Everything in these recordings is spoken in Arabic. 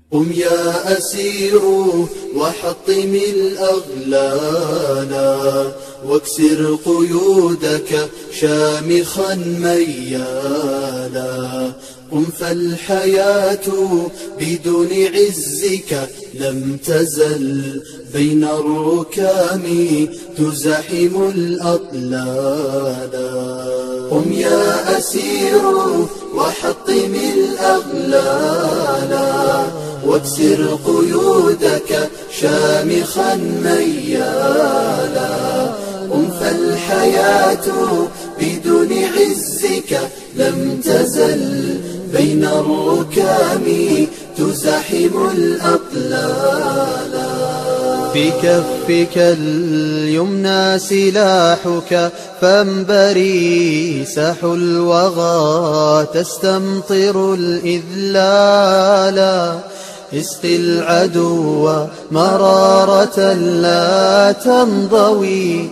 قم يا أسير وحطم الأغلال واكسر قيودك شامخا ميالا. قم فالحياة بدون عزك لم تزل بين الركام تزاحم الأطلال. قم يا أسير وحطم الأغلال واكسر قيودك شامخا ميالا. قم فالحياة بدون عزك لم تزل بين الركام تزاحم الأطلال. بكفك اليمنى سلاحك فانبري ساح الوغى تستمطر الإذلال. اسقي العدو مرارة لا تنضوي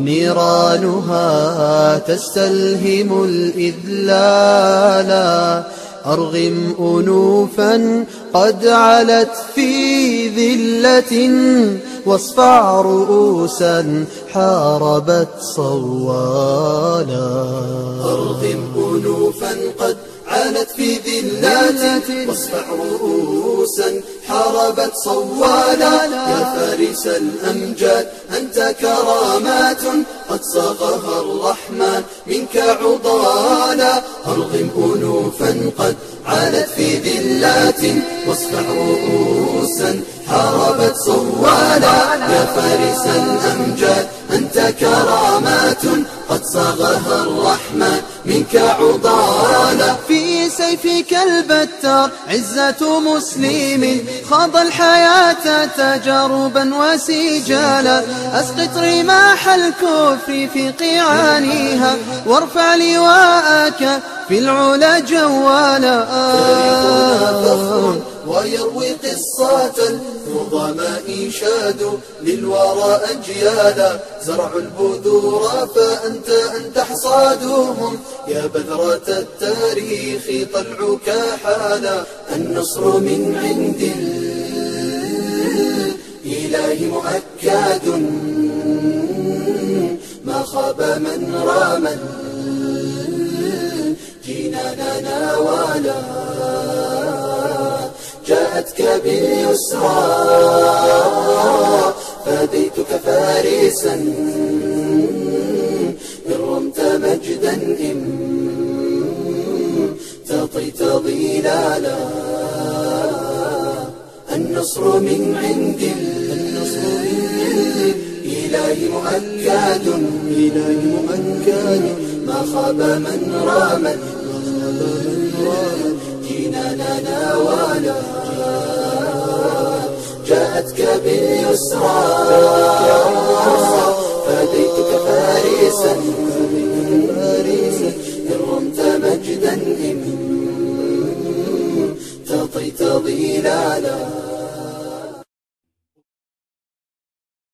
نيرانها تستلهم الإذلال. أرغم أنوفا قد علت في ذلة واصفع رؤوسا حاربت صوالا. أرغم أنوفا قد علت في ذلات واصفع رؤوسا حاربت صوالا. يا فارس الأمجاد أنت كرامات قد صاغها الرحمن منك عضالا. أرغم أنوفا قد علت في ذلات واصفع رؤوسا حاربت صوالا. يا فارس الأمجاد أنت كرامات قد صاغها الرحمن منك عضالا. في سيفك البتار عزة مسلم خاض الحياة تجاربا وسجالا. أسقط رماح الكفر في قيعانها وارفع لواءك في العلا جوالا. ويروي قصة النظماء شادوا للورى أجيالا. زرعوا البذور فأنت حصادهم يا بذرة التاريخ طلعك حالا. النصر من عند الإله مؤكد ما خاب من رام الجنان ناوالا. جاءتك باليسرى فديتك فارسا إن رمت مجدا إن تطيت ظلالا. النصر من عند الإله مؤكد ما خاب من رام جنانا ناوالا. جاءتك باليسرى فديتك فارسا إن رمت مجدا إن تطيت ظلالا.